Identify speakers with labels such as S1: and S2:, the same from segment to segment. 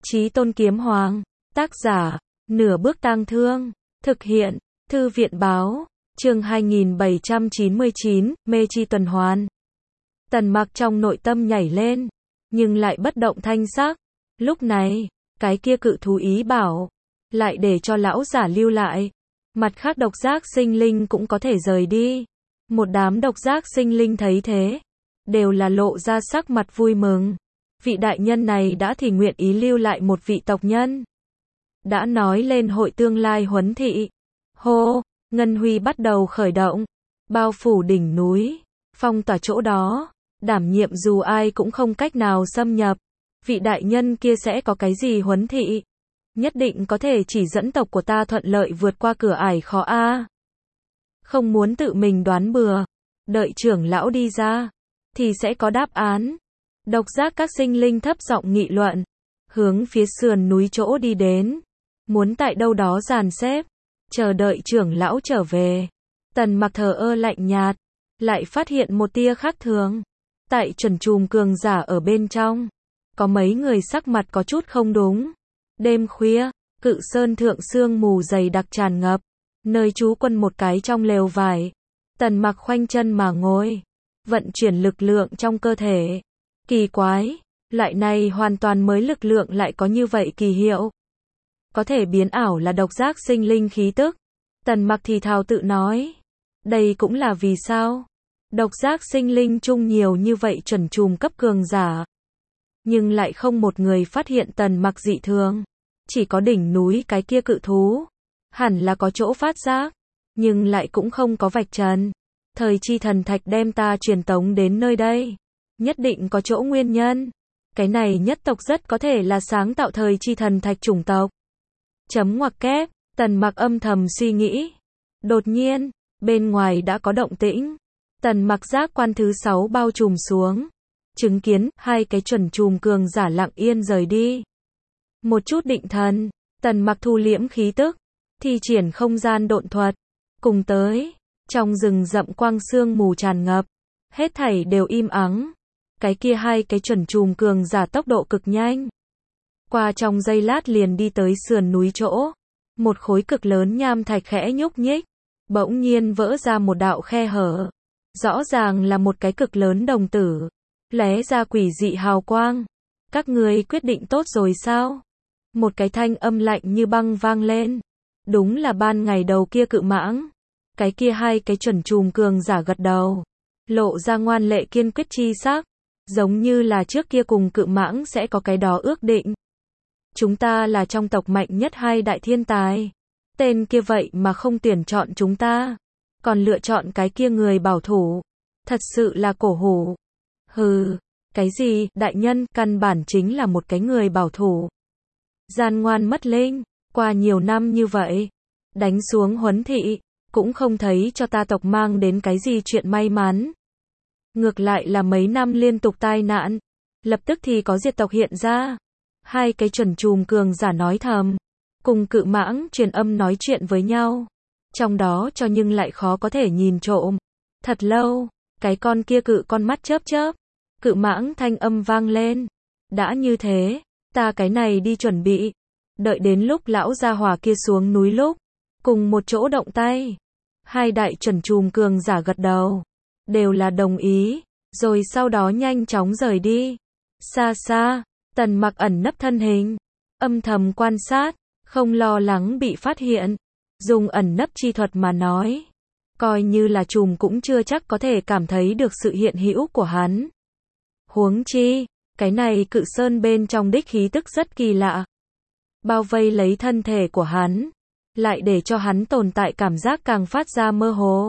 S1: Chí Tôn Kiếm Hoàng. Tác giả, Nửa Bước Tang Thương. Thực hiện, Thư viện Báo. Chương 2799, Mê Chi Tuần Hoàn. Tần Mặc trong nội tâm nhảy lên, nhưng lại bất động thanh sắc. Lúc này, cái kia cự thú ý bảo, lại để cho lão giả lưu lại. Mặt khác độc giác sinh linh cũng có thể rời đi. Một đám độc giác sinh linh thấy thế, đều là lộ ra sắc mặt vui mừng. Vị đại nhân này đã thì nguyện ý lưu lại một vị tộc nhân. Đã nói lên hội tương lai huấn thị. Hô, ngân huy bắt đầu khởi động, bao phủ đỉnh núi, phong tỏa chỗ đó, đảm nhiệm dù ai cũng không cách nào xâm nhập. Vị đại nhân kia sẽ có cái gì huấn thị? Nhất định có thể chỉ dẫn tộc của ta thuận lợi vượt qua cửa ải khó a. Không muốn tự mình đoán bừa, đợi trưởng lão đi ra, thì sẽ có đáp án. Độc giác các sinh linh thấp giọng nghị luận, hướng phía sườn núi chỗ đi đến, muốn tại đâu đó dàn xếp, chờ đợi trưởng lão trở về. Tần Mặc thờ ơ lạnh nhạt, lại phát hiện một tia khác thường. Tại chuẩn chùm cường giả ở bên trong, có mấy người sắc mặt có chút không đúng. Đêm khuya, cự sơn thượng sương mù dày đặc tràn ngập, nơi trú quân một cái trong lều vải. Tần Mặc khoanh chân mà ngồi, vận chuyển lực lượng trong cơ thể. Kỳ quái, loại này hoàn toàn mới lực lượng lại có như vậy kỳ hiệu. Có thể biến ảo là độc giác sinh linh khí tức. Tần Mặc thì thào tự nói. Đây cũng là vì sao độc giác sinh linh chung nhiều như vậy chuẩn chùm cấp cường giả, nhưng lại không một người phát hiện Tần Mặc dị thường. Chỉ có đỉnh núi cái kia cự thú, hẳn là có chỗ phát giác, nhưng lại cũng không có vạch trần. Thời chi thần thạch đem ta truyền tống đến nơi đây, nhất định có chỗ nguyên nhân. Cái này nhất tộc rất có thể là sáng tạo thời chi thần thạch chủng tộc. Chấm ngoặc kép, Tần Mặc âm thầm suy nghĩ. Đột nhiên, bên ngoài đã có động tĩnh. Tần Mặc giác quan thứ 6 bao trùm xuống, chứng kiến hai cái chuẩn chùm cường giả lặng yên rời đi. Một chút định thần, Tần Mặc thu liễm khí tức, thi triển không gian độn thuật. Cùng tới, trong rừng rậm quang sương mù tràn ngập, hết thảy đều im ắng. Cái kia hai cái chuẩn chùm cường giả tốc độ cực nhanh, qua trong giây lát liền đi tới sườn núi chỗ. Một khối cực lớn nham thạch khẽ nhúc nhích, bỗng nhiên vỡ ra một đạo khe hở. Rõ ràng là một cái cực lớn đồng tử, lóe ra quỷ dị hào quang. Các ngươi quyết định tốt rồi sao? Một cái thanh âm lạnh như băng vang lên. Đúng là ban ngày đầu kia cự mãng. Cái kia hai cái chuẩn chùm cường giả gật đầu, lộ ra ngoan lệ kiên quyết chi sắc, giống như là trước kia cùng cự mãng sẽ có cái đó ước định. Chúng ta là trong tộc mạnh nhất hai đại thiên tài. Tên kia vậy mà không tuyển chọn chúng ta, còn lựa chọn cái kia người bảo thủ. Thật sự là cổ hủ. Hừ, cái gì, đại nhân, căn bản chính là một cái người bảo thủ. Gian ngoan mất linh, qua nhiều năm như vậy, đánh xuống huấn thị, cũng không thấy cho ta tộc mang đến cái gì chuyện may mắn. Ngược lại là mấy năm liên tục tai nạn, lập tức thì có diệt tộc hiện ra. Hai cái chuẩn chùm cường giả nói thầm, cùng cự mãng truyền âm nói chuyện với nhau. Trong đó cho nhưng lại khó có thể nhìn trộm. Thật lâu, cái con kia cự con mắt chớp chớp, cự mãng thanh âm vang lên. Đã như thế, ta cái này đi chuẩn bị. Đợi đến lúc lão gia hỏa kia xuống núi lúc, cùng một chỗ động tay. Hai đại chuẩn chùm cường giả gật đầu, đều là đồng ý, rồi sau đó nhanh chóng rời đi. Xa xa, Tần Mặc ẩn nấp thân hình, âm thầm quan sát, không lo lắng bị phát hiện. Dùng ẩn nấp chi thuật mà nói, coi như là trùm cũng chưa chắc có thể cảm thấy được sự hiện hữu của hắn. Huống chi, cái này cự sơn bên trong đích khí tức rất kỳ lạ, bao vây lấy thân thể của hắn, lại để cho hắn tồn tại cảm giác càng phát ra mơ hồ.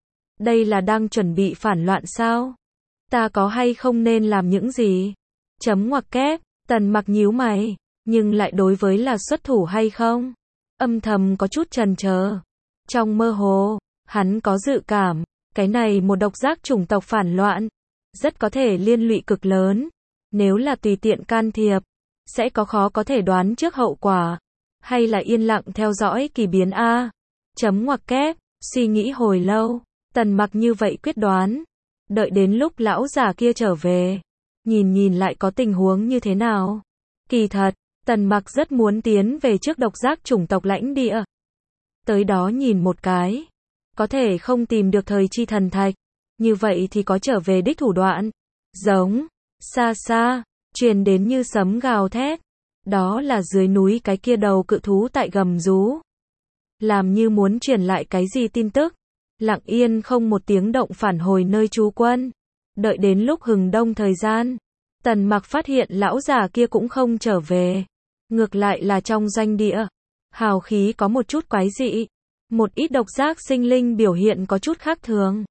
S1: Đây là đang chuẩn bị phản loạn sao? Ta có hay không nên làm những gì? Chấm ngoặc kép, Tần Mặc nhíu mày, nhưng lại đối với là xuất thủ hay không, âm thầm có chút chần chờ. Trong mơ hồ, hắn có dự cảm, cái này một độc giác chủng tộc phản loạn, rất có thể liên lụy cực lớn. Nếu là tùy tiện can thiệp, sẽ có khó có thể đoán trước hậu quả, hay là yên lặng theo dõi kỳ biến a. Chấm ngoặc kép, suy nghĩ hồi lâu, Tần Mặc như vậy quyết đoán, đợi đến lúc lão già kia trở về, nhìn lại có tình huống như thế nào. Kỳ thật, Tần Mặc rất muốn tiến về trước độc giác chủng tộc lãnh địa. Tới đó nhìn một cái. Có thể không tìm được thời chi thần thạch. Như vậy thì có trở về đích thủ đoạn. Giống. Xa xa. Truyền đến như sấm gào thét. Đó là dưới núi cái kia đầu cự thú tại gầm rú. Làm như muốn truyền lại cái gì tin tức. Lặng yên không một tiếng động phản hồi nơi trú quân. Đợi đến lúc hừng đông thời gian. Tần Mặc phát hiện lão già kia cũng không trở về. Ngược lại là trong doanh địa. Hào khí có một chút quái dị. Một ít độc giác sinh linh biểu hiện có chút khác thường.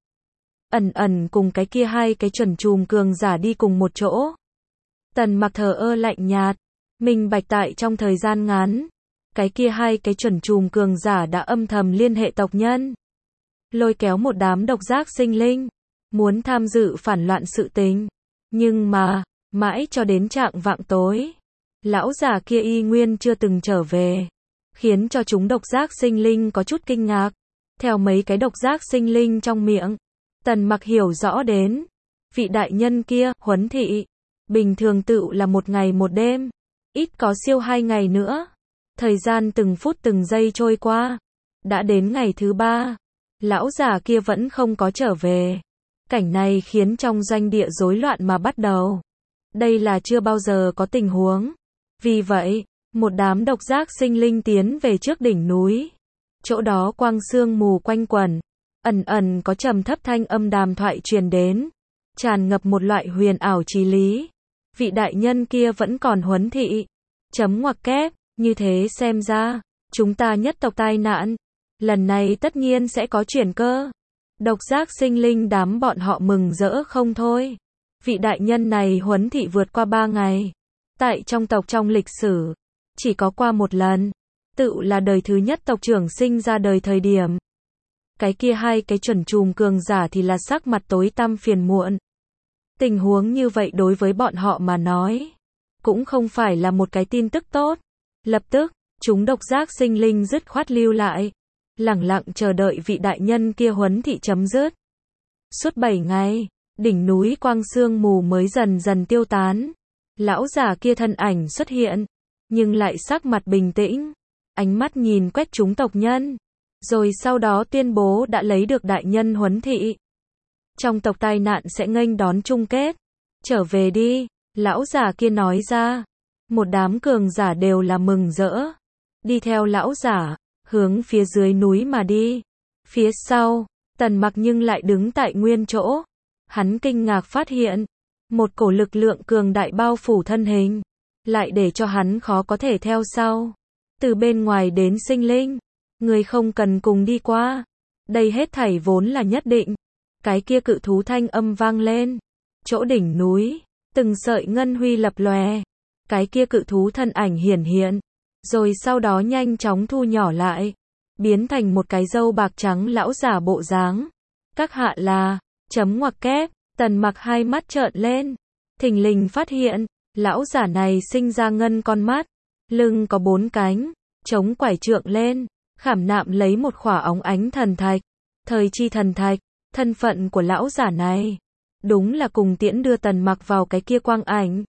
S1: Ẩn ẩn cùng cái kia hai cái chuẩn chùm cường giả đi cùng một chỗ. Tần Mặc thờ ơ lạnh nhạt. Minh bạch tại trong thời gian ngắn. Cái kia hai cái chuẩn chùm cường giả đã âm thầm liên hệ tộc nhân. Lôi kéo một đám độc giác sinh linh. Muốn tham dự phản loạn sự tình. Nhưng mà, mãi cho đến trạng vạng tối. Lão già kia y nguyên chưa từng trở về. Khiến cho chúng độc giác sinh linh có chút kinh ngạc. Theo mấy cái độc giác sinh linh trong miệng. Tần Mặc hiểu rõ đến. Vị đại nhân kia, Huấn Thị. Bình thường tựu là một ngày một đêm. Ít có siêu 2 ngày nữa. Thời gian từng phút từng giây trôi qua. Đã đến ngày thứ 3. Lão già kia vẫn không có trở về. Cảnh này khiến trong doanh địa rối loạn mà bắt đầu. Đây là chưa bao giờ có tình huống. Vì vậy, một đám độc giác sinh linh tiến về trước đỉnh núi. Chỗ đó quang sương mù quanh quẩn. Ẩn ẩn có trầm thấp thanh âm đàm thoại truyền đến. Tràn ngập một loại huyền ảo trí lý. Vị đại nhân kia vẫn còn Huấn Thị. Chấm ngoặc kép, như thế xem ra, chúng ta nhất tộc tai nạn. Lần này tất nhiên sẽ có chuyển cơ. Độc giác sinh linh đám bọn họ mừng rỡ không thôi. Vị đại nhân này Huấn Thị vượt qua 3 ngày. Tại trong tộc trong lịch sử, chỉ có qua một lần. Tự là đời thứ nhất tộc trưởng sinh ra đời thời điểm. Cái kia hai cái chuẩn chùm cường giả thì là sắc mặt tối tăm phiền muộn. Tình huống như vậy đối với bọn họ mà nói, cũng không phải là một cái tin tức tốt. Lập tức, chúng độc giác sinh linh dứt khoát lưu lại. Lẳng lặng chờ đợi vị đại nhân kia Huấn Thị chấm dứt. Suốt 7 ngày, đỉnh núi quang sương mù mới dần dần tiêu tán. Lão già kia thân ảnh xuất hiện, nhưng lại sắc mặt bình tĩnh, ánh mắt nhìn quét chúng tộc nhân, rồi sau đó tuyên bố đã lấy được đại nhân Huấn Thị. Trong tộc tai nạn sẽ nghênh đón chung kết. Trở về đi, lão già kia nói ra. Một đám cường giả đều là mừng rỡ. Đi theo lão giả, hướng phía dưới núi mà đi. Phía sau, Tần Mặc nhưng lại đứng tại nguyên chỗ. Hắn kinh ngạc phát hiện, một cổ lực lượng cường đại bao phủ thân hình, lại để cho hắn khó có thể theo sau. Từ bên ngoài đến sinh linh, người không cần cùng đi qua. Đây hết thảy vốn là nhất định. Cái kia cự thú thanh âm vang lên. Chỗ đỉnh núi, từng sợi ngân huy lập lòe. Cái kia cự thú thân ảnh hiển hiện, rồi sau đó nhanh chóng thu nhỏ lại, biến thành một cái râu bạc trắng lão giả bộ dáng. Các hạ là, chấm ngoặc kép, Tần Mặc hai mắt trợn lên, thình lình phát hiện, lão giả này sinh ra ngân con mắt, lưng có 4 cánh, chống quải trượng lên, khảm nạm lấy một khỏa óng ánh thần thạch, thời chi thần thạch. Thân phận của lão giả này, đúng là cùng tiễn đưa Tần Mặc vào cái kia quang ảnh.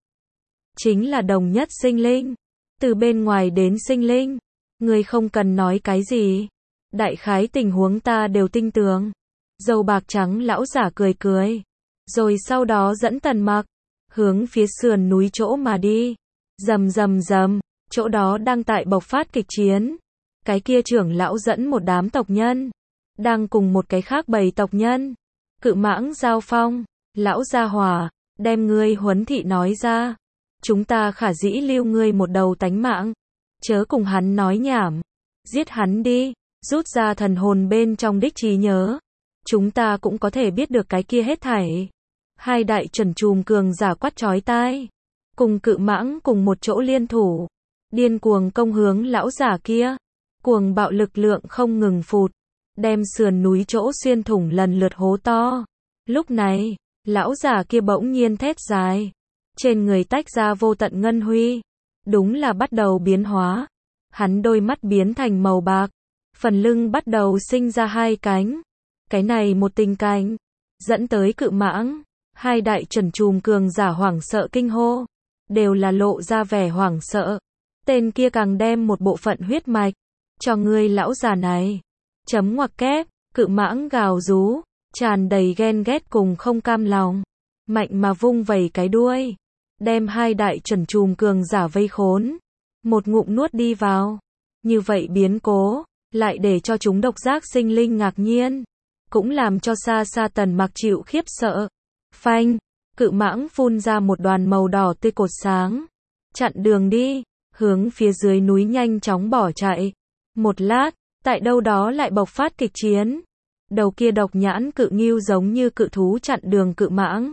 S1: Chính là đồng nhất sinh linh. Từ bên ngoài đến sinh linh, người không cần nói cái gì. Đại khái tình huống ta đều tinh tường. Dâu bạc trắng lão giả cười cười. Rồi sau đó dẫn Tần Mặc, hướng phía sườn núi chỗ mà đi. Rầm rầm rầm, chỗ đó đang tại bộc phát kịch chiến. Cái kia trưởng lão dẫn một đám tộc nhân. Đang cùng một cái khác bầy tộc nhân. Cự mãng giao phong. Lão gia hỏa, đem ngươi Huấn Thị nói ra. Chúng ta khả dĩ lưu ngươi một đầu tánh mạng. Chớ cùng hắn nói nhảm. Giết hắn đi. Rút ra thần hồn bên trong đích trí nhớ. Chúng ta cũng có thể biết được cái kia hết thảy. Hai đại chuẩn chùm cường giả quát chói tai. Cùng cự mãng cùng một chỗ liên thủ. Điên cuồng công hướng lão giả kia. Cuồng bạo lực lượng không ngừng phụt. Đem sườn núi chỗ xuyên thủng lần lượt hố to. Lúc này, lão già kia bỗng nhiên thét dài. Trên người tách ra vô tận ngân huy. Đúng là bắt đầu biến hóa. Hắn đôi mắt biến thành màu bạc. Phần lưng bắt đầu sinh ra 2 cánh. Cái này một tình cảnh, dẫn tới cự mãng. Hai đại chuẩn chùm cường giả hoảng sợ kinh hô. Đều là lộ ra vẻ hoảng sợ. Tên kia càng đem một bộ phận huyết mạch cho ngươi lão già này. Chấm ngoặc kép, cự mãng gào rú, tràn đầy ghen ghét cùng không cam lòng, mạnh mà vung vẩy cái đuôi, đem hai đại chuẩn trùm cường giả vây khốn, một ngụm nuốt đi vào. Như vậy biến cố, lại để cho chúng độc giác sinh linh ngạc nhiên, cũng làm cho xa xa Tần Mặc chịu khiếp sợ. Phanh, cự mãng phun ra một đoàn màu đỏ tươi cột sáng, chặn đường đi, hướng phía dưới núi nhanh chóng bỏ chạy. Một lát, tại đâu đó lại bộc phát kịch chiến. Đầu kia độc nhãn cự ngưu giống như cự thú chặn đường cự mãng.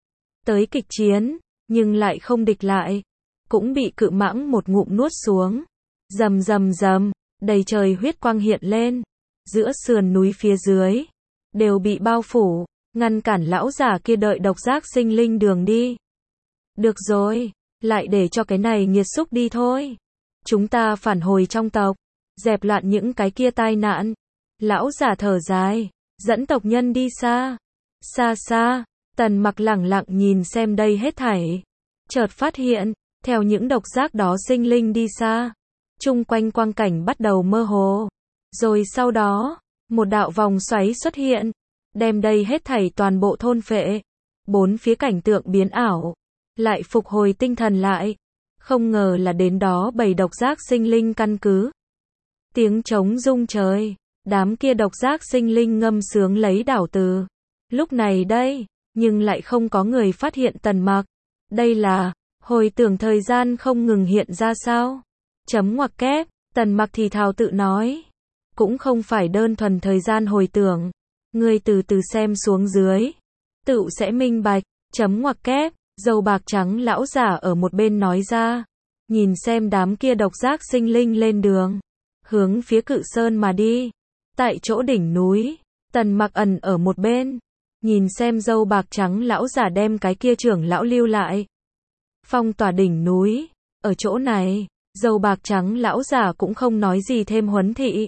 S1: Tới kịch chiến, nhưng lại không địch lại, cũng bị cự mãng một ngụm nuốt xuống. Rầm rầm rầm, đầy trời huyết quang hiện lên, giữa sườn núi phía dưới đều bị bao phủ, ngăn cản lão giả kia đợi độc giác sinh linh đường đi. Được rồi, lại để cho cái này nghiệt xúc đi thôi. Chúng ta phản hồi trong tộc, dẹp loạn những cái kia tai nạn. Lão giả thở dài, dẫn tộc nhân đi xa. Xa xa, Tần Mặc lẳng lặng nhìn xem đây hết thảy. Chợt phát hiện, theo những độc giác đó sinh linh đi xa, chung quanh quang cảnh bắt đầu mơ hồ. Rồi sau đó, một đạo vòng xoáy xuất hiện, đem đây hết thảy toàn bộ thôn phệ. Bốn phía cảnh tượng biến ảo, lại phục hồi tinh thần lại. Không ngờ là đến đó bầy độc giác sinh linh căn cứ. Tiếng trống rung trời, đám kia độc giác sinh linh ngâm sướng lấy đảo từ. Lúc này đây, nhưng lại không có người phát hiện Tần Mặc. Đây là, hồi tưởng thời gian không ngừng hiện ra sao? Chấm ngoặc kép, Tần Mặc thì thào tự nói. Cũng không phải đơn thuần thời gian hồi tưởng. Ngươi từ từ xem xuống dưới, tự sẽ minh bạch. Chấm ngoặc kép, dâu bạc trắng lão giả ở một bên nói ra. Nhìn xem đám kia độc giác sinh linh lên đường, hướng phía Cự Sơn mà đi. Tại chỗ đỉnh núi, Tần Mặc ẩn ở một bên, nhìn xem dâu bạc trắng lão giả đem cái kia trưởng lão lưu lại. Phong tỏa đỉnh núi, ở chỗ này, dâu bạc trắng lão giả cũng không nói gì thêm huấn thị,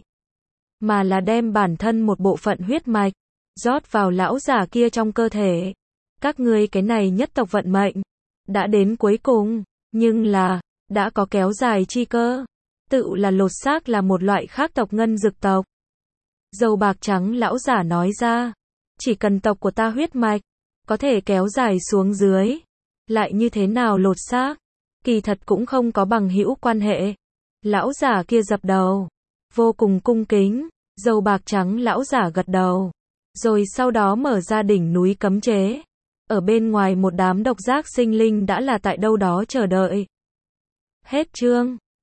S1: mà là đem bản thân một bộ phận huyết mạch rót vào lão giả kia trong cơ thể. Các ngươi cái này nhất tộc vận mệnh đã đến cuối cùng, nhưng là đã có kéo dài chi cơ, tự là lột xác là một loại khác tộc ngân dực tộc. Dâu bạc trắng lão giả nói ra, chỉ cần tộc của ta huyết mạch có thể kéo dài xuống dưới, lại như thế nào lột xác, kỳ thật cũng không có bằng hữu quan hệ. Lão giả kia dập đầu, vô cùng cung kính. Dâu bạc trắng lão giả gật đầu, rồi sau đó mở ra đỉnh núi cấm chế. Ở bên ngoài một đám độc giác sinh linh đã là tại đâu đó chờ đợi. Hết chương.